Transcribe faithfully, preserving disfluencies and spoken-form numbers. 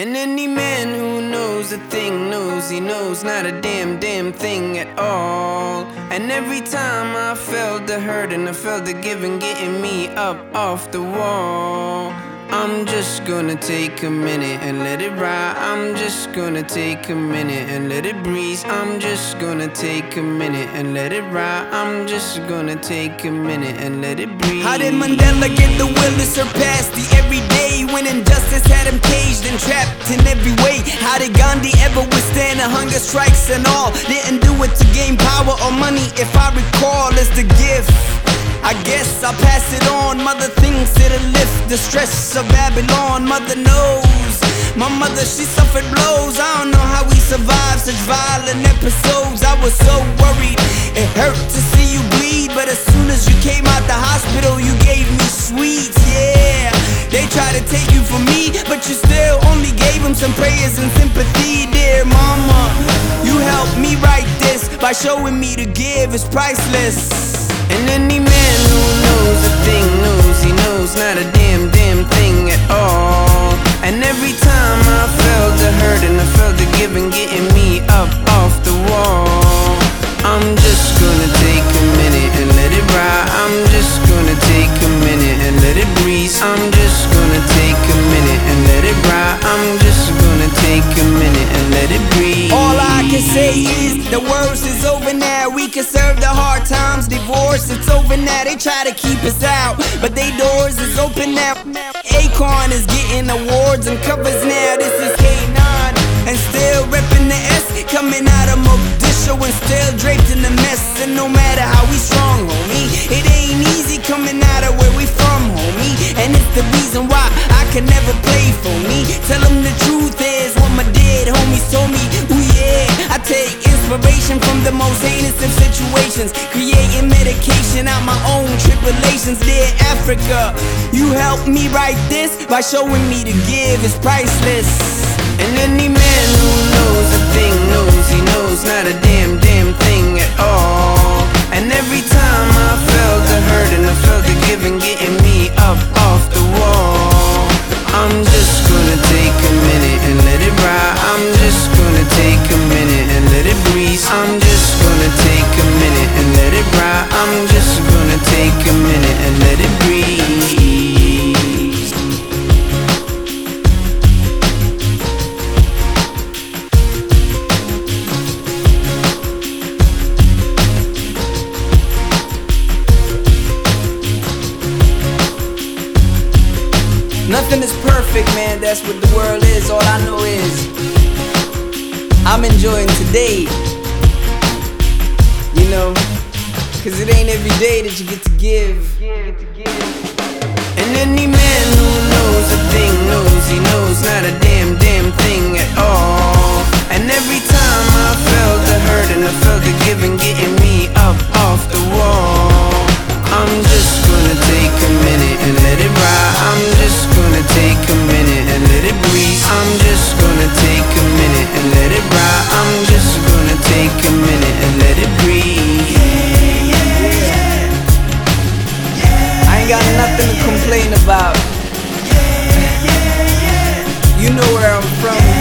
And any man who knows a thing knows he knows not a damn damn thing at all. And every time I felt the hurt and I felt the giving getting me up off the wall, I'm just gonna take a minute and let it ride. I'm just gonna take a minute and let it breeze. I'm just gonna take a minute and let it ride. I'm just gonna take a minute and let it breathe. How did Mandela get the will to surpass the everyday, when injustice had him caged and trapped in every way? How did Gandhi ever withstand the hunger strikes and all? Didn't do it to gain power or money, if I recall, it's the gift. I guess I'll pass it on. Mother thinks it'll lift the stress of Babylon. Mother knows. My mother, she suffered blows. I don't know how we survived such violent episodes. I was so worried, it hurt to see you bleed. But as soon as you came out the hospital, you gave me sweets, yeah. They tried to take you from me, but you still only gave them some prayers and sympathy. Dear mama, you helped me write this by showing me to give is priceless. And any man who knows a thing knows he knows not a damn damn thing at all. And every time I felt the hurt and I felt the giving getting me up off the wall, I'm just gonna take a minute and let it ride. I'm just gonna take a minute and let it breeze. I'm just gonna take a minute and let it ride. I'm just gonna take a minute and let it breathe. All I can say is the worst is over now. We can serve the hard times. Divorce, it's over now. They try to keep us out, but they doors is open now. Akon is getting awards and covers now. This is K nine and still repping the S, coming out of Mogadishu and still draped in the mess. And no matter how we strong, homie, it ain't easy coming out of where we from, homie. And it's the reason why I can never play for me. Tell them the truth is what my dead homies told me. Ooh yeah, I take inspiration from the most heinous of situations, creating medication out my own tribulations. Dear Africa, you helped me write this by showing me to give is priceless. And any man who knows a thing knows he knows not a damn damn thing at all. And every time I felt the hurt and I felt the giving getting me up off the wall, I'm just gonna take a minute and let it ride. I'm just gonna take a minute and let it breeze. I'm just gonna take a minute and let it ride. I'm just gonna take a minute and let it breathe. Nothing is perfect, man, that's what the world is. All I know is I'm enjoying today, you know, cause it ain't every day that you get to give. And any man who knows a thing knows he knows not a damn damn thing at all. And every time I felt the hurt and I felt the giving getting me up off the wall, I'm just gonna take a minute and let it ride. I'm just gonna take a minute and let it breathe. I'm just gonna take a minute and let it ride. I'm just gonna take a minute and let it breathe. Yeah, yeah, yeah. Yeah, I ain't got nothing to complain about. Yeah, yeah, yeah. You know where I'm from.